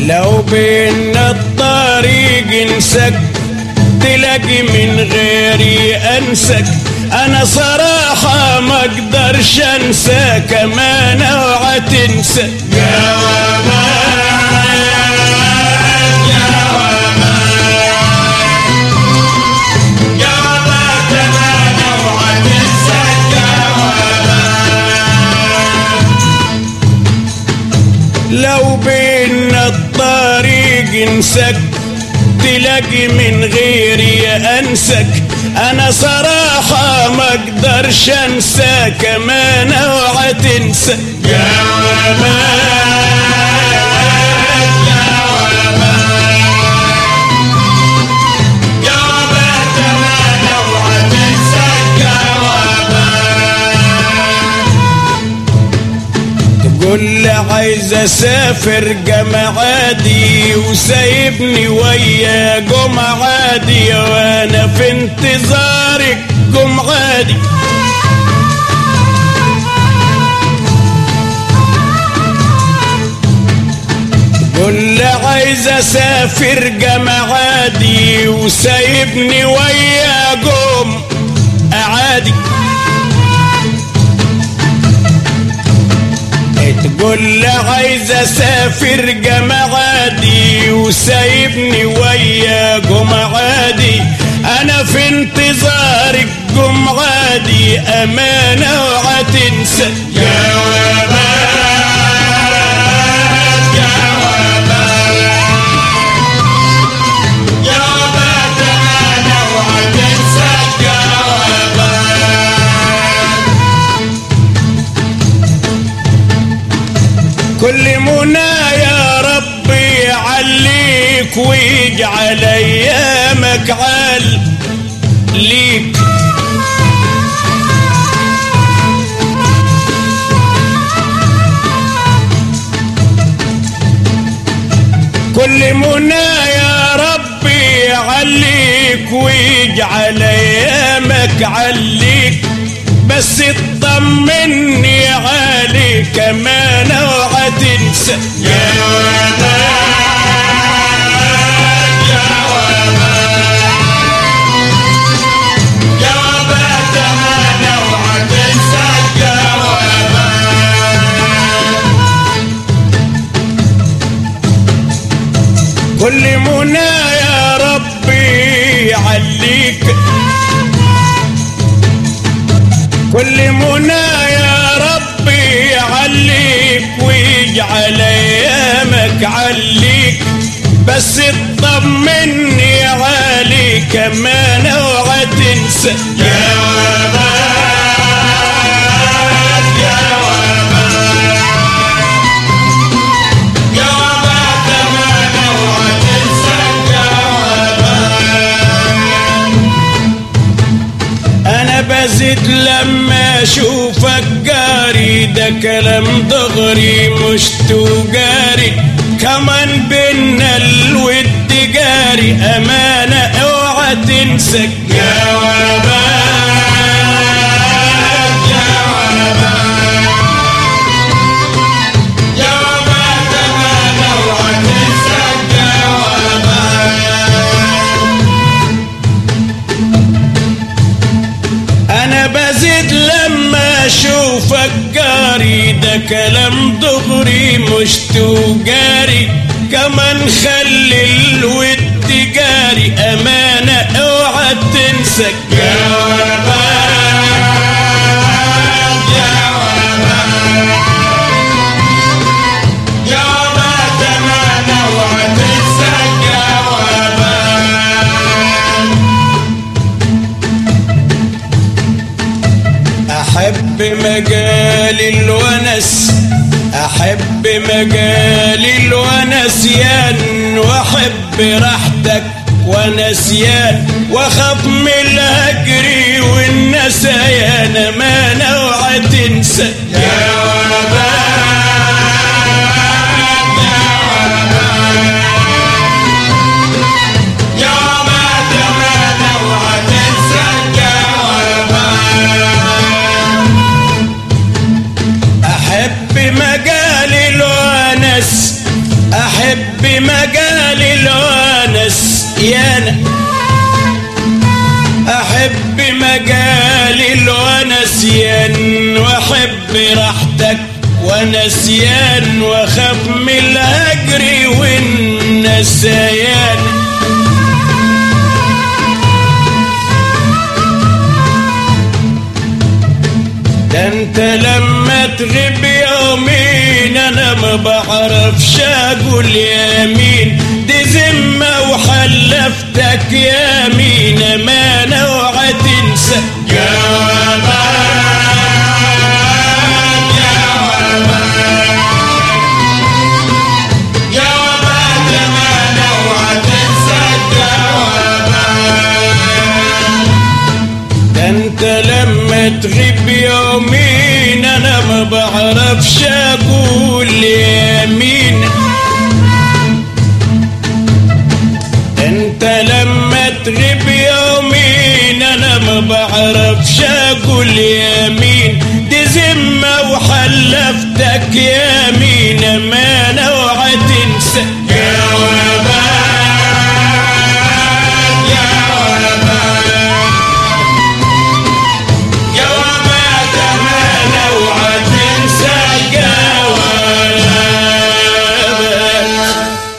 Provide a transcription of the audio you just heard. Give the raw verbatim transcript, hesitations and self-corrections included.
لو بينا الطريق انسك تلاقي من غيري انسك. انا صراحة ما اقدرش انساك ما نوعة تنسى. يا وباء يا وباء يا وباء ما نوعة تنساك يا وباء. لو بينا الطريق انسك تلاقي من غيري انسك. انا صراحة ما اقدرش انساك ما نوعة تنسى. يا وباء يا وباء يا وباء ما نوعة تنساك يا وباء. تقول لي عايز اسافر جمع عادي وسايبني ويا جمع عادي وانا في انتظارك جمع عادي. تقول لي عايز اسافر جمع عادي وسايبني ويا جمع عادي. تقول لي عايز اسافر جمع عادي وسايبني ويا جمع عادي. انا في انتظارك جمع عادي امانة وهتنسى. يا وباء يا وباء يا وباء ما نوعة تنساك يا وباء. كل منى يا ربي يعليك ويجعل ايامك عال ليك. كل منى يا ربي يعليك ويجعل ايامك عليك. بس اطمني عليك ما نوعة تنسى. يا وباء يا وباء يا وباء ما نوعة تنساك يا وباء. كل منى يا ربي يعليك. كل منى يا ربي يعليك ويجعل ايامك عليك. بس اطمني عليك ما نوعة تنسى. يا وباء يا وباء يا وباء ما نوعة تنساك يا وباء. انا بزيد لما اشوفك جاري ده كلام دغري مش تجاري. كمان بينا الود جاري امانة اوعى تنسى. يا وباء يا وباء يا وباء ما نوعة تنساك يا وباء. انا بزيد لما اشوفك جاري ده كلام دغري مش تجاري. كمان خلي الود جاري امانة اوعى تنسى. يا وباء يا وباء يا وباء ما نوعة تنساك يا وباء. احب مجال الونس احب مجال الونسيان واحب راحتك ونسيان واخاف من الهجر والنسيان ما نوعة تنسى. يا وباء يا وباء يا وباء ما نوعة تنساك يا وباء. احب مجال الونس احب احب مجال الونس يانا احب مجال الونسيان واحب راحتك ونسيان واخاف من الهجر والنسيان ده انت لما تغيب يومين انا ما بعرفش اقول يمين دي ذمة وحلفتك يمين امانة اوعى تنسى جوابات جوابات جوابات امانة اوعى تنسى الجوابات ده انت لما تغيب يومين انا ما بعرفش اقول يمين انت لما تغيب يومين انا ما بعرفش اقول يمين دي ذمة وحلفتك يمين امانة